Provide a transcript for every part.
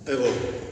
Evo,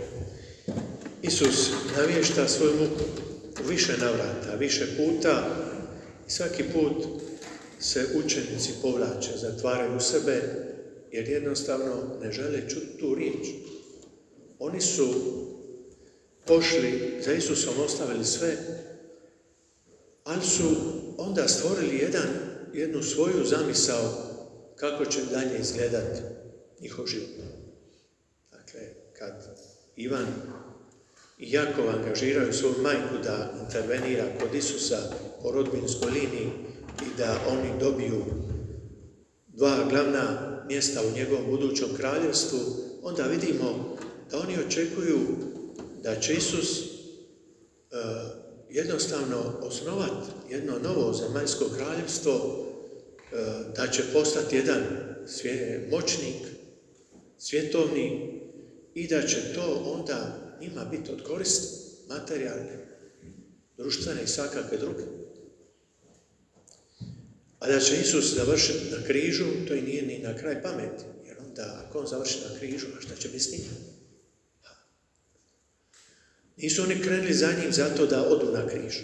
Isus navješta svoju muku u više navrata, više puta i svaki put se učenici povlače, zatvaraju u sebe jer jednostavno ne žele čuti tu riječ. Oni su pošli za Isusom, ostavili sve, ali su onda stvorili jednu svoju zamisao kako će dalje izgledati njihov život. Dakle, kad Ivan i Jakov angažiraju svoju majku da intervenira kod Isusa po rodbinskoj liniji i da oni dobiju dva glavna mjesta u njegovom budućem kraljevstvu, onda vidimo da oni očekuju da će Isus jednostavno osnovati jedno novo zemaljsko kraljevstvo, da će postati jedan moćnik, svjetovni, i da će to onda njima biti od koristi, materijalne, društvene i svakakve druge. A da će Isus završiti na križu, to i nije ni na kraj pameti, jer onda ako on završi na križu, a šta će biti s njim? Nisu oni krenuli za njim zato da odu na križ.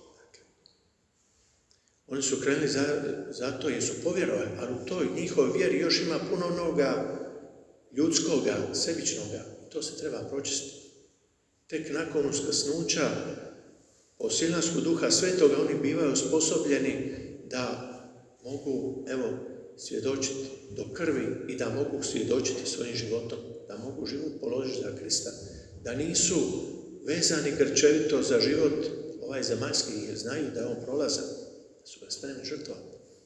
Oni su krenuli zato jer su povjerovali, ali u toj njihovoj vjeri još ima puno onoga ljudskoga, sebičnoga. To se treba pročistiti. Tek nakon uskrsnuća po silasku Duha Svetoga oni bivaju osposobljeni da mogu, svjedočiti do krvi i da mogu svjedočiti svojim životom, da mogu život položiti za Krista, da nisu vezani grčevito za život ovaj zemaljski, jer znaju da je on prolazan, da su ga spremni žrtvovati.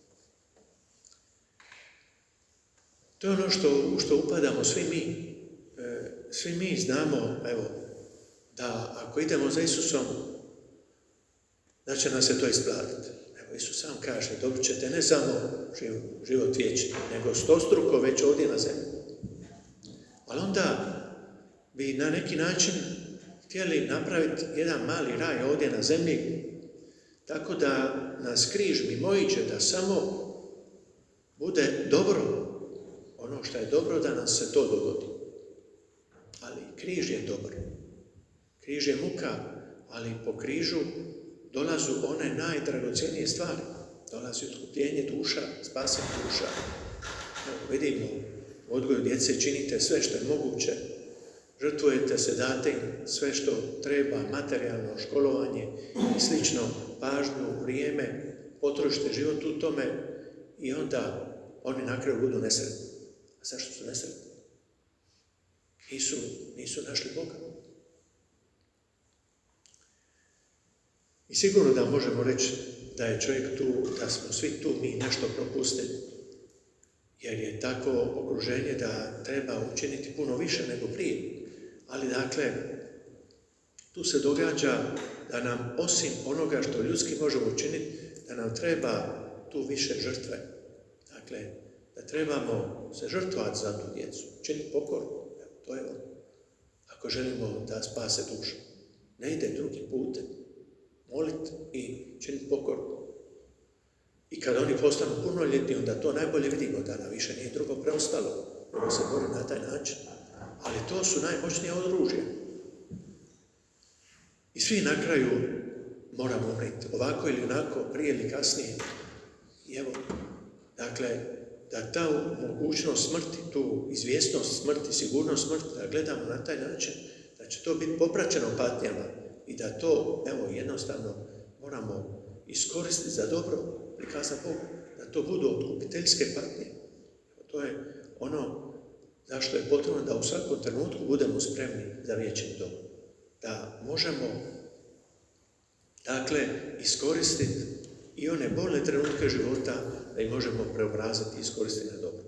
To je ono što upadamo svi mi. Svi mi znamo, da ako idemo za Isusom, da će nas se to isplatiti. Isus sam kaže, dobit ćete ne samo život vječni, nego stostruko već ovdje na zemlji. Ali onda bi na neki način htjeli napraviti jedan mali raj ovdje na zemlji, tako da nas križ mimoiđe, da samo bude dobro, ono što je dobro, da nam se to dogodi. Ali križ je dobro. Križ je muka, ali po križu dolazu one najdragocjenije stvari. Dolazi otkupljenje duša, spasenje duša. Vidimo, u odgoju djece činite sve što je moguće. Žrtvujete se, date im sve što treba, materijalno, školovanje i slično, pažnju, vrijeme, potrošite život u tome i onda oni na kraju budu nesretni. A zašto su nesretni? Nisu našli Boga. I sigurno da možemo reći da je čovjek tu, da smo svi tu mi nešto propustili. Jer je tako okruženje da treba učiniti puno više nego prije. Ali dakle, tu se događa da nam osim onoga što ljudski možemo učiniti, da nam treba tu više žrtve. Dakle, da trebamo se žrtvovati za tu djecu, činiti pokoru. To je ono. Ako želimo da spase dušu, ne ide drugim putem. Moliti i činiti pokoru. I kad oni postanu punoljetni, onda to najbolje vidimo, da nam više nije drugo preostalo. Ono se bori na taj način. Ali to su najmoćnije oružje. I svi na kraju moramo umriti. Ovako ili onako, prije ili kasnije. I evo, dakle, da ta mogućnost smrti, tu izvjesnost smrti, sigurnost smrti, da gledamo na taj način, da će to biti popraćeno patnjama i da to, jednostavno moramo iskoristiti za dobro, prikazati Bogu, da to budu otkupiteljske patnje. To je ono zašto je potrebno da u svakom trenutku budemo spremni za vječni dom. Da možemo, dakle, iskoristiti i one bolne trenutke života, da ih možemo preobraziti i iskoristiti na dobro.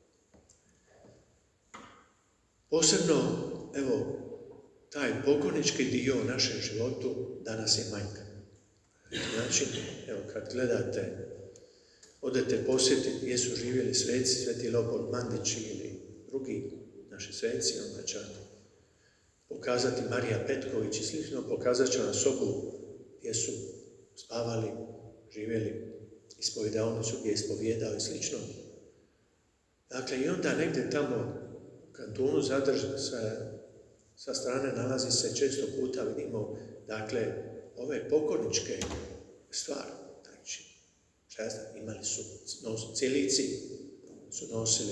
Posebno, taj pogonički dio u našem životu danas je manjka. Znači, kad gledate, odete posjetiti gdje su živjeli sveci, Sveti Leopold Mandić ili drugi naši sveci, onda će pokazati Marija Petković i slično, pokazat će vam sobu gdje su spavali, živjeli, ispovjedaonicu gdje je ispovjedao i slično. Dakle, i onda negdje tamo u kantonu Zadar sa sa strane nalazi se često puta, vidimo, dakle, ove pokorničke stvari. Znači, šta ja znam, imali su cilici, su nosili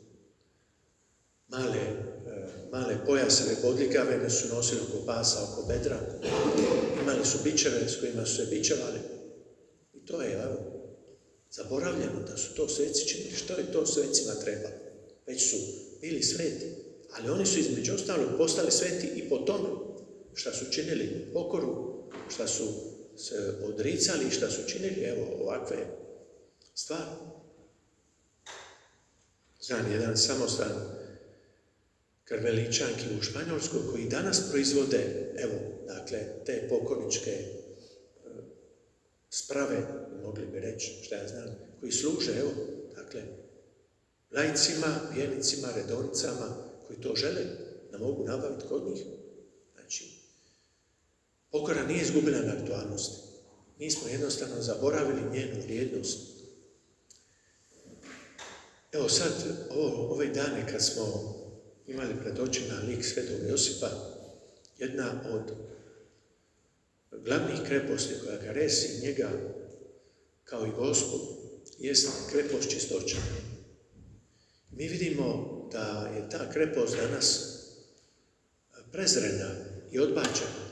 male pojaseve bodljigave, ne su nosili oko pasa, oko bedra. Imali su bičeve s kojima su se bičevali. I to je, evo, zaboravljeno da su to sveci činili. Što je to svecima trebalo? Već su bili sveti. Ali oni su između ostalog postali sveti i po tome šta su činili pokoru, šta su se odricali i šta su činili, evo, ovakve stvari. Znam jedan samostan karmeličanki u Španjolskoj koji danas proizvode, evo, dakle, te pokorničke sprave, mogli bi reći, šta ja znam, koji služe, evo, dakle, laicima, vjernicima, redovnicama, koji to žele, da mogu nabaviti kod njih. Znači, pokora nije izgubila na aktualnosti. Mi smo jednostavno zaboravili njenu vrijednost. Evo sad, ove dane kad smo imali pred očima lik Svetog Josipa, jedna od glavnih kreposti koja ga resi njega kao i Gospu jest krepost čistoća. Mi vidimo da je ta krepost danas prezrena i odbačena.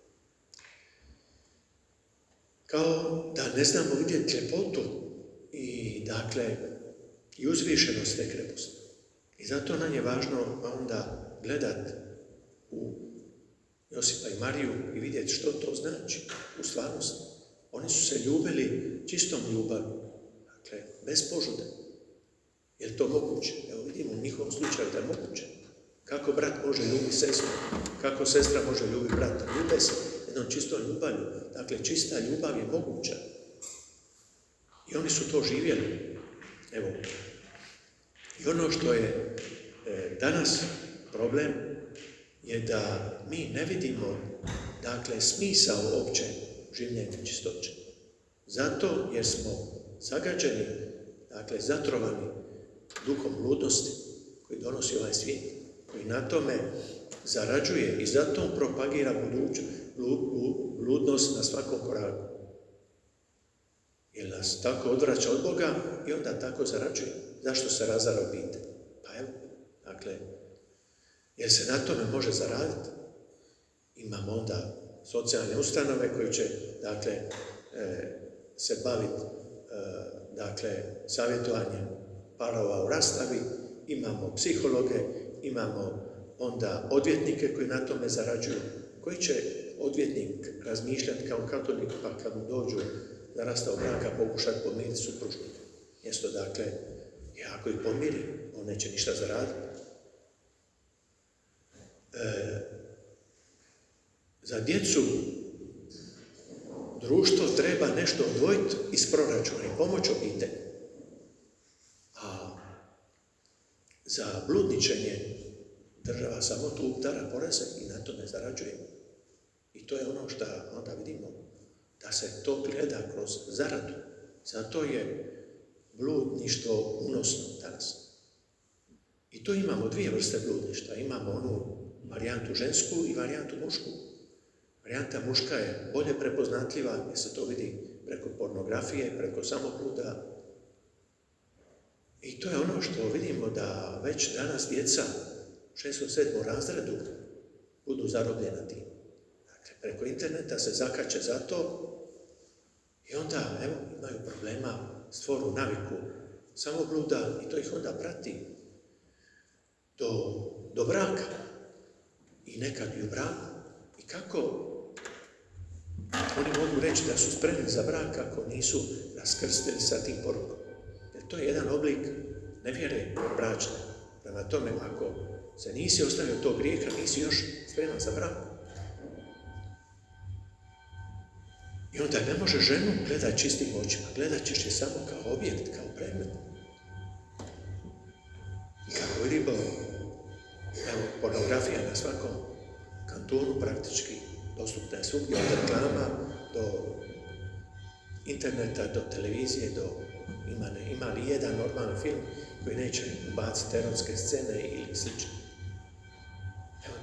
Kao da ne znamo vidjeti ljepotu i, dakle, i uzvišenost te kreposti. I zato nam je važno onda gledati u Josipa i Mariju i vidjeti što to znači u stvarnosti. Oni su se ljubili čistom ljubavi, dakle, bez požude. Je li to moguće? Evo vidimo u njihovom slučaju da je moguće. Kako brat može ljubiti sestru, kako sestra može ljubiti brata. Ljube se jednom čistom ljubavlju. Dakle, čista ljubav je moguća. I oni su to živjeli. Evo. I ono što je danas problem je da mi ne vidimo, dakle, smisao opće življenja čistoće. Zato jer smo zagađeni, dakle, zatrovani duhom bludnosti koji donosi ovaj svijet, koji na tome zarađuje i zato propagira bludnost na svakom koraku. Jer nas tako odvraća od Boga i onda tako zarađuje. Zašto se razara obitelj? Pa evo, dakle, jer se na tome može zaraditi. Imamo onda socijalne ustanove koji će, dakle, se baviti, dakle, savjetovanjem parova u rastavi, imamo psihologe, imamo onda odvjetnike koji na tome zarađuju. Koji će odvjetnik razmišljati kao katolik, pa kad mu dođu za rastav braka pokušati pomiriti supružnika? Mjesto, dakle, ako ih pomiri, on neće ništa zaraditi. Za djecu društvo treba nešto odvojiti iz proračuna i pomoći obitelji. A za bludničenje država samo tu udara poreze i na to ne zarađuje. I to je ono što onda vidimo, da se to gleda kroz zaradu. Zato je bludništvo unosno danas. I tu imamo dvije vrste bludništva. Imamo onu varijantu žensku i varijantu mušku. Varijanta muška je bolje prepoznatljiva, jer se to vidi preko pornografije, preko samobluda. I to je ono što vidimo da već danas djeca u 6. 7. razredu budu zarobljena tim. Dakle, preko interneta se zakače za to i onda, evo, imaju problema, stvoru naviku samobluda i to ih onda prati do braka i nekad i u braku. I kako oni mogu reći da su spremni za brak ako nisu raskrstili sa tim porukom? Jer to je jedan oblik nevjere bračne. Prema tome, ako se nisi ostavio tog grijeha, nisi još spreman za brak. I onda ne može ženu gledati čistim očima. Gledat ćeš je samo kao objekt, kao predmet. I kako vidimo, evo, pornografija na svakom kantonu praktički dostupna je svugdje, od reklama do interneta, do televizije, ima li jedan normalni film koji neće ubaciti erotske scene ili slično. Evo,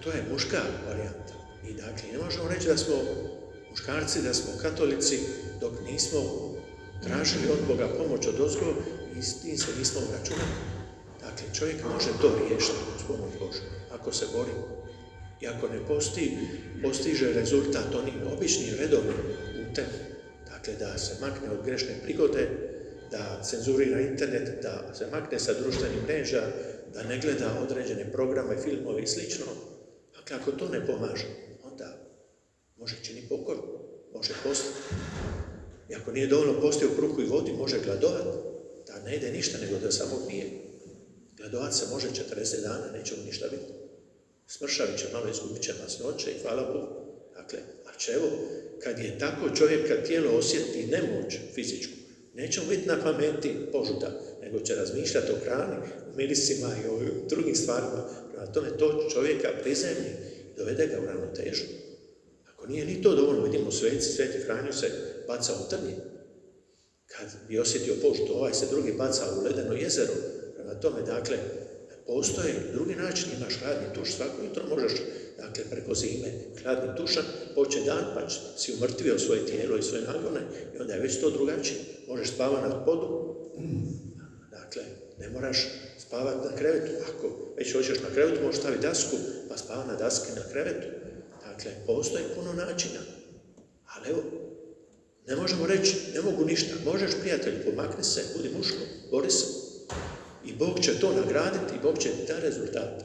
to je muška varijanta. I dakle, ne možemo reći da smo muškarci, da smo katolici, dok nismo tražili od Boga pomoć od ozgo i s tim se nismo obračunali. Dakle, čovjek može to riješiti uz pomoć Božju, ako se bori. I ako ne postiže rezultat onim običnim redovnim putem, dakle, da se makne od grešne prigode, da cenzurira internet, da se makne sa društvenih mreža, da ne gleda određene programe, filmove i slično. Dakle, ako to ne pomaže, onda može činiti pokoru, može postiti. I ako nije dovoljno postio u kruhu i vodi, može gladovat, da ne jede ništa, nego da samo pije. Gladovat se može 40 dana, neće mu ništa biti. Smršavit će malo, izgubit će masnoće i hvala Bogu. Dakle, a čevo, kad je tako čovjek, kad tijelo osjeti nemoć fizičku, neće mu biti na pameti požuda, nego će razmišljati o hrani, o mirisima i o drugim stvarima. Prema tome, to čovjeka prizemlji i dovede ga u ravnotežu. Ako nije ni to dovoljno, vidimo Sveti Franjo se baca u trnje. Kad bi osjetio požudu, ovaj se drugi baca u ledeno jezero. Prema tome, dakle, postoje drugi način, imaš hladni tuš, svako jutro možeš, dakle, preko zime hladni tušan, poče dan, pa si umrtvio svoje tijelo i svoje nagone i onda je već to drugačije. Možeš spavati na podu, dakle, ne moraš spavati na krevetu. Ako već hoćeš na krevetu, možeš staviti dasku, pa spava na daski na krevetu. Dakle, postoji puno načina. Ali evo, ne možemo reći, ne mogu ništa. Možeš, prijatelj, pomakni se, budi muško, bori se. I Bog će to nagraditi i Bog će ti dati rezultat.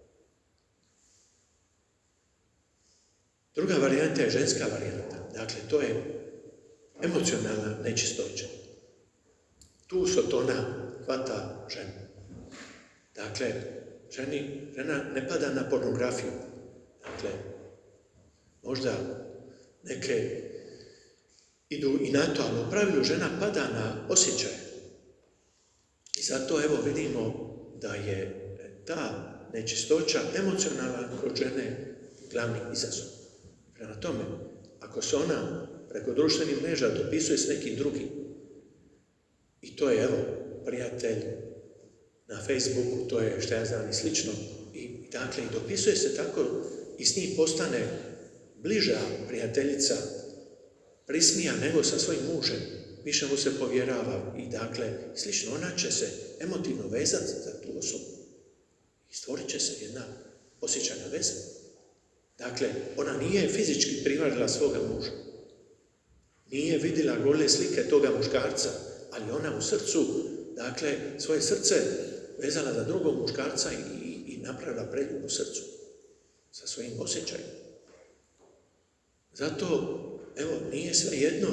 Druga varijanta je ženska varijanta. Dakle, to je emocionalna nečistoća. Tu Sotona hvata ženu. Dakle, žena ne pada na pornografiju. Dakle, možda neke idu i na to, ali u pravilu žena pada na osjećaje. I zato evo vidimo da je ta nečistoća emocionalna kod žene glavni izazov. Prema tome, ako se ona preko društvenih mreža dopisuje s nekim drugim, i to je evo prijatelj na Facebooku, to je šta ja znam i slično, i dakle i dopisuje se tako i s njim postane bliža prijateljica, prismija nego sa svojim mužem, više mu se povjerava i dakle, slično, ona će se emotivno vezati za tu osobu i stvorit će se jedna osjećajna veza. Dakle, ona nije fizički privarila svoga muža, nije vidjela gole slike toga muškarca, ali ona u srcu, dakle, svoje srce vezala za drugog muškarca i napravila preljub u srcu sa svojim osjećajima. Zato, evo, nije sve jedno.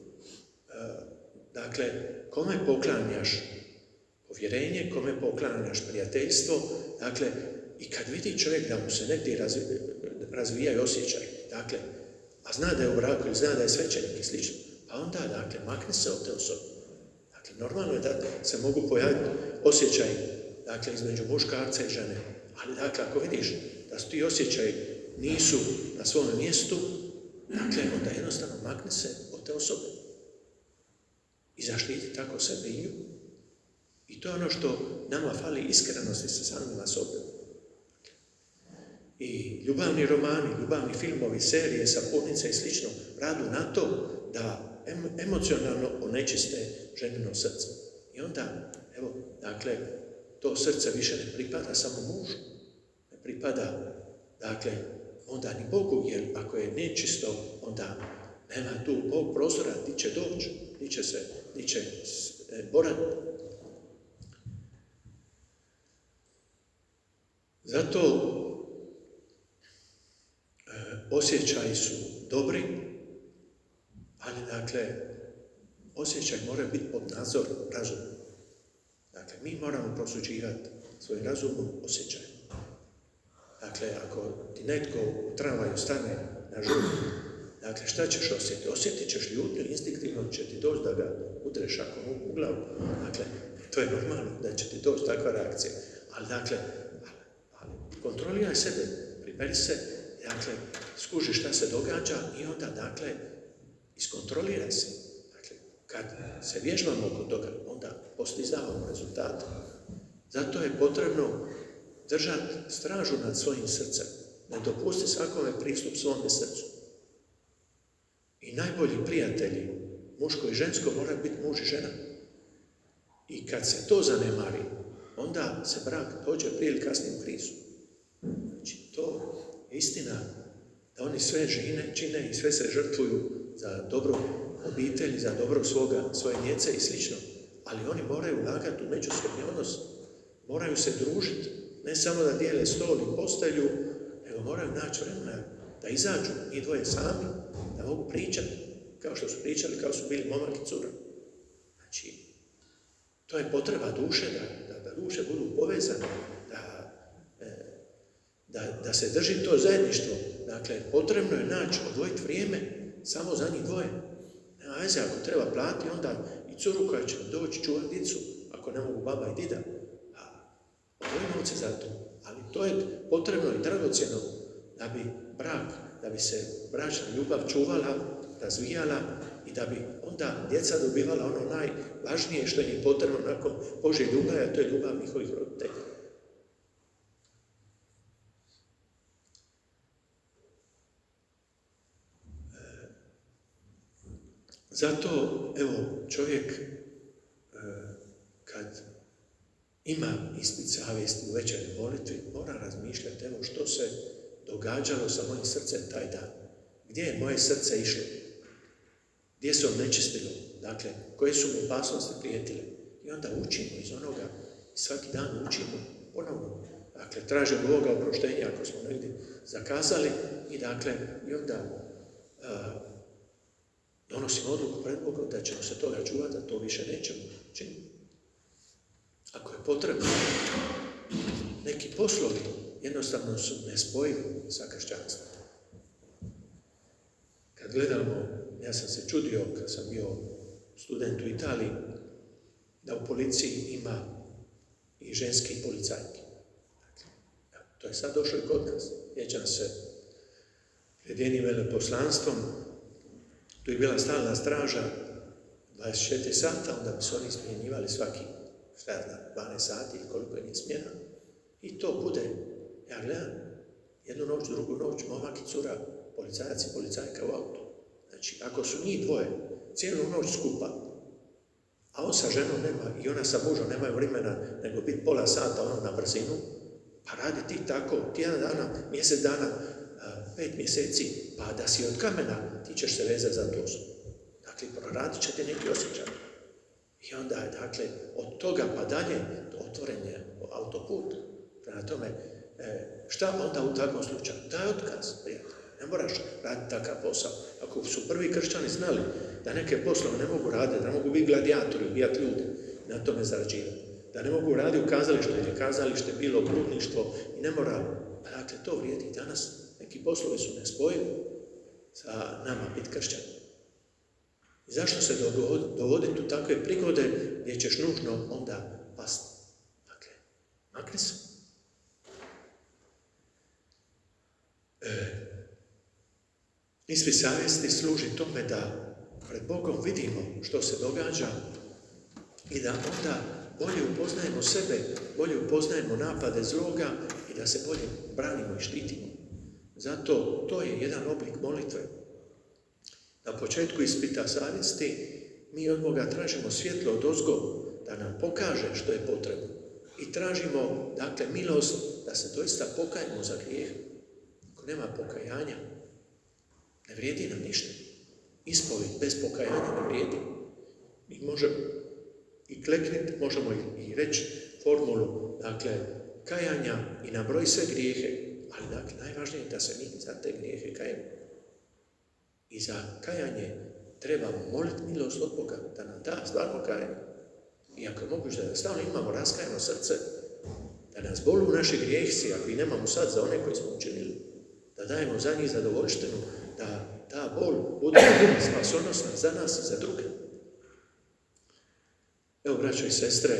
Dakle, kome poklanjaš povjerenje, kome poklanjaš prijateljstvo, dakle, i kad vidi čovjek da mu se negdje razvijaju osjećaj, dakle, a zna da je u braku ili zna da je svećenik i slično, pa onda, dakle, makni se od te osobe. Dakle, normalno je da se mogu pojaviti osjećaj, dakle, između muškarca i žene, ali, dakle, ako vidiš da su ti osjećaji nisu na svome mjestu, dakle, onda jednostavno makni se od te osobe. I zaštiti tako sebe i nju. I to je ono što nama fali iskrenosti sa samima sobom. I ljubavni romani, ljubavni filmovi, serije, sapunice i slično radu na to da emocionalno onečiste ženino srce. I onda, evo, dakle, to srce više ne pripada samo mužu. Ne pripada, dakle, onda ni Bogu, jer ako je nečisto, onda nema tu Bog prostora, di će doći, di će boraviti. Zato osjećaji su dobri, ali dakle, osjećaj mora biti pod nadzorom razuma. Dakle, mi moramo prosuđivati svoj razumom osjećaj. Dakle, ako ti netko u tramvaju stane na žurku, dakle, šta ćeš osjetiti? Osjetit ćeš ljutnju, instinktivno će ti doći da ga udreš ako u glavu. Dakle, to je normalno da će ti doći takva reakcija. Ali, dakle, kontroliraj sebe, priberi se, dakle, skuži šta se događa i onda, dakle, iskontroliraj se. Dakle, kad se vježbamo oko toga, onda postizavamo rezultate. Zato je potrebno držati stražu nad svojim srcem. Ne dopusti svakome pristup svome srcu. I najbolji prijatelji, muško i žensko, moraju biti muž i žena. I kad se to zanemari, onda se brak dođe prije ili kasnije u krizu. Znači, to je istina da oni sve čine i sve se žrtvuju za dobro obitelji, za dobro svoje djece i slično. Ali oni moraju ulagati u međusobni odnos, moraju se družiti, ne samo da dijele stol i postelju, nego moraju naći vremena da izađu i dvoje sami, da mogu pričati, kao što su pričali, kao su bili momak i cura. Znači, to je potreba duše, da duše budu povezane, da se drži to zajedništvo. Dakle, potrebno je naći, odvojiti vrijeme samo za njih dvoje. Nema veze, ako treba plati, onda i curu koja će doći čuvati dicu, ako ne mogu baba i dida. Odvojimo novce za to. Ali to je potrebno i dragocjeno da bi da bi se bračna ljubav čuvala, razvijala i da bi onda djeca dobivala ono najvažnije što im je potrebno nakon Božje ljubavi, a to je ljubav njihovih roditelja. Zato, evo, čovjek kad ima ispit savjesti u večernjoj molitvi, mora razmišljati, evo, što se događalo sa mojim srcem taj dan. Gdje je moje srce išlo? Gdje se onečistilo? Dakle, koje su mu opasnosti prijetile? I onda učimo iz onoga, i svaki dan učimo ponovno. Dakle, tražimo Boga oproštenja ako smo negdje zakazali i onda donosimo odluku pred Bogom da ćemo se toga čuvati, da to više nećemo činiti. Ako je potrebno, neki poslovi jednostavno su nespojivi sa kršćanstvom. Kad gledamo, ja sam se čudio kad sam bio student u Italiji, da u policiji ima i ženski policajki. To je sad došlo i kod nas. Sjećam se pred jednim veleposlanstvom, tu je bila stalna straža 24 sata, onda bi se oni smjenjivali svaki 12 sati ili koliko je nije smjena. I to bude, ja gledam, jednu noć, drugu noć, momak i cura, policajac i policajka u autu. Znači, ako su njih dvoje, cijelu noć skupa, a on sa ženom nema, i ona sa mužom nemaju vremena, nego biti pola sata ono na brzinu, pa radi ti tako, tjedan dana, mjesec dana, 5 mjeseci, pa da si od kamena, ti ćeš se vezati za tu osobu. Dakle, proradit će ti neki osjećaj. I onda je, dakle, od toga pa dalje otvoren je autoput. Prema tome, šta onda u takvom slučaju? Daj otkaz, prijatelj. Ne moraš raditi takav posao. Ako su prvi kršćani znali da neke poslove ne mogu raditi, da ne mogu biti gladijatori, ubijati ljude, na tome zarađivati. Da ne mogu raditi u kazalištu, jer je kazalište bilo bludništvo i nemoralno. Pa dakle, to vrijedi i danas. Neki poslovi su nespojivi sa nama biti kršćani. I zašto se dovoditi u takve prigode gdje ćeš nužno onda pasti? Dakle, makni se. Ispit savjesti služi tome da pred Bogom vidimo što se događa i da onda bolje upoznajemo sebe, bolje upoznajemo napade zloga i da se bolje branimo i štitimo. Zato to je jedan oblik molitve. Na početku ispita savjesti mi od Boga tražimo svjetlo odozgo da nam pokaže što je potrebno. I tražimo, dakle, milost da se doista pokajemo za grijeh. Ako nema pokajanja, ne vrijedi nam ništa. Ispovijed bez pokajanja ne vrijedi. Mi možemo i kleknuti, možemo i reći formulu, dakle, kajanja i nabroji sve grijehe, ali dakle, najvažnije je da se mi za te grijehe kajemo. I za kajanje trebamo moliti milost od Boga da nam da stvarno kajanje. I ako je moguće da stalno imamo raskajeno srce, da nas bolu naši grijehci, ako i nemamo sad za one koji smo učinili, da dajemo za njih zadovoljštinu, da ta bol bude spasonosna za nas i za druge. Evo, braćo i sestre,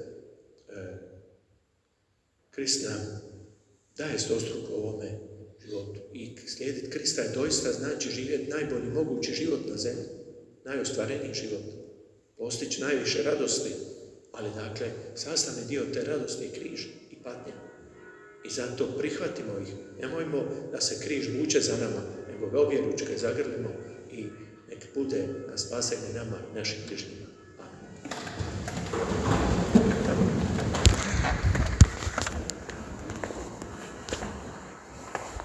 Krist nam daje stostruko ovome životu. I slijediti Krista je doista znači živjeti najbolji mogući život na zemlji, najostvareniji život, postići najviše radosti, ali dakle, sastavni dio te radosti je križ i patnja. I zato prihvatimo ih. Nemojmo da se križ vuče za nama, nego ga objeručke zagrlimo i nek bude na spasenje nama i našim bližnjima.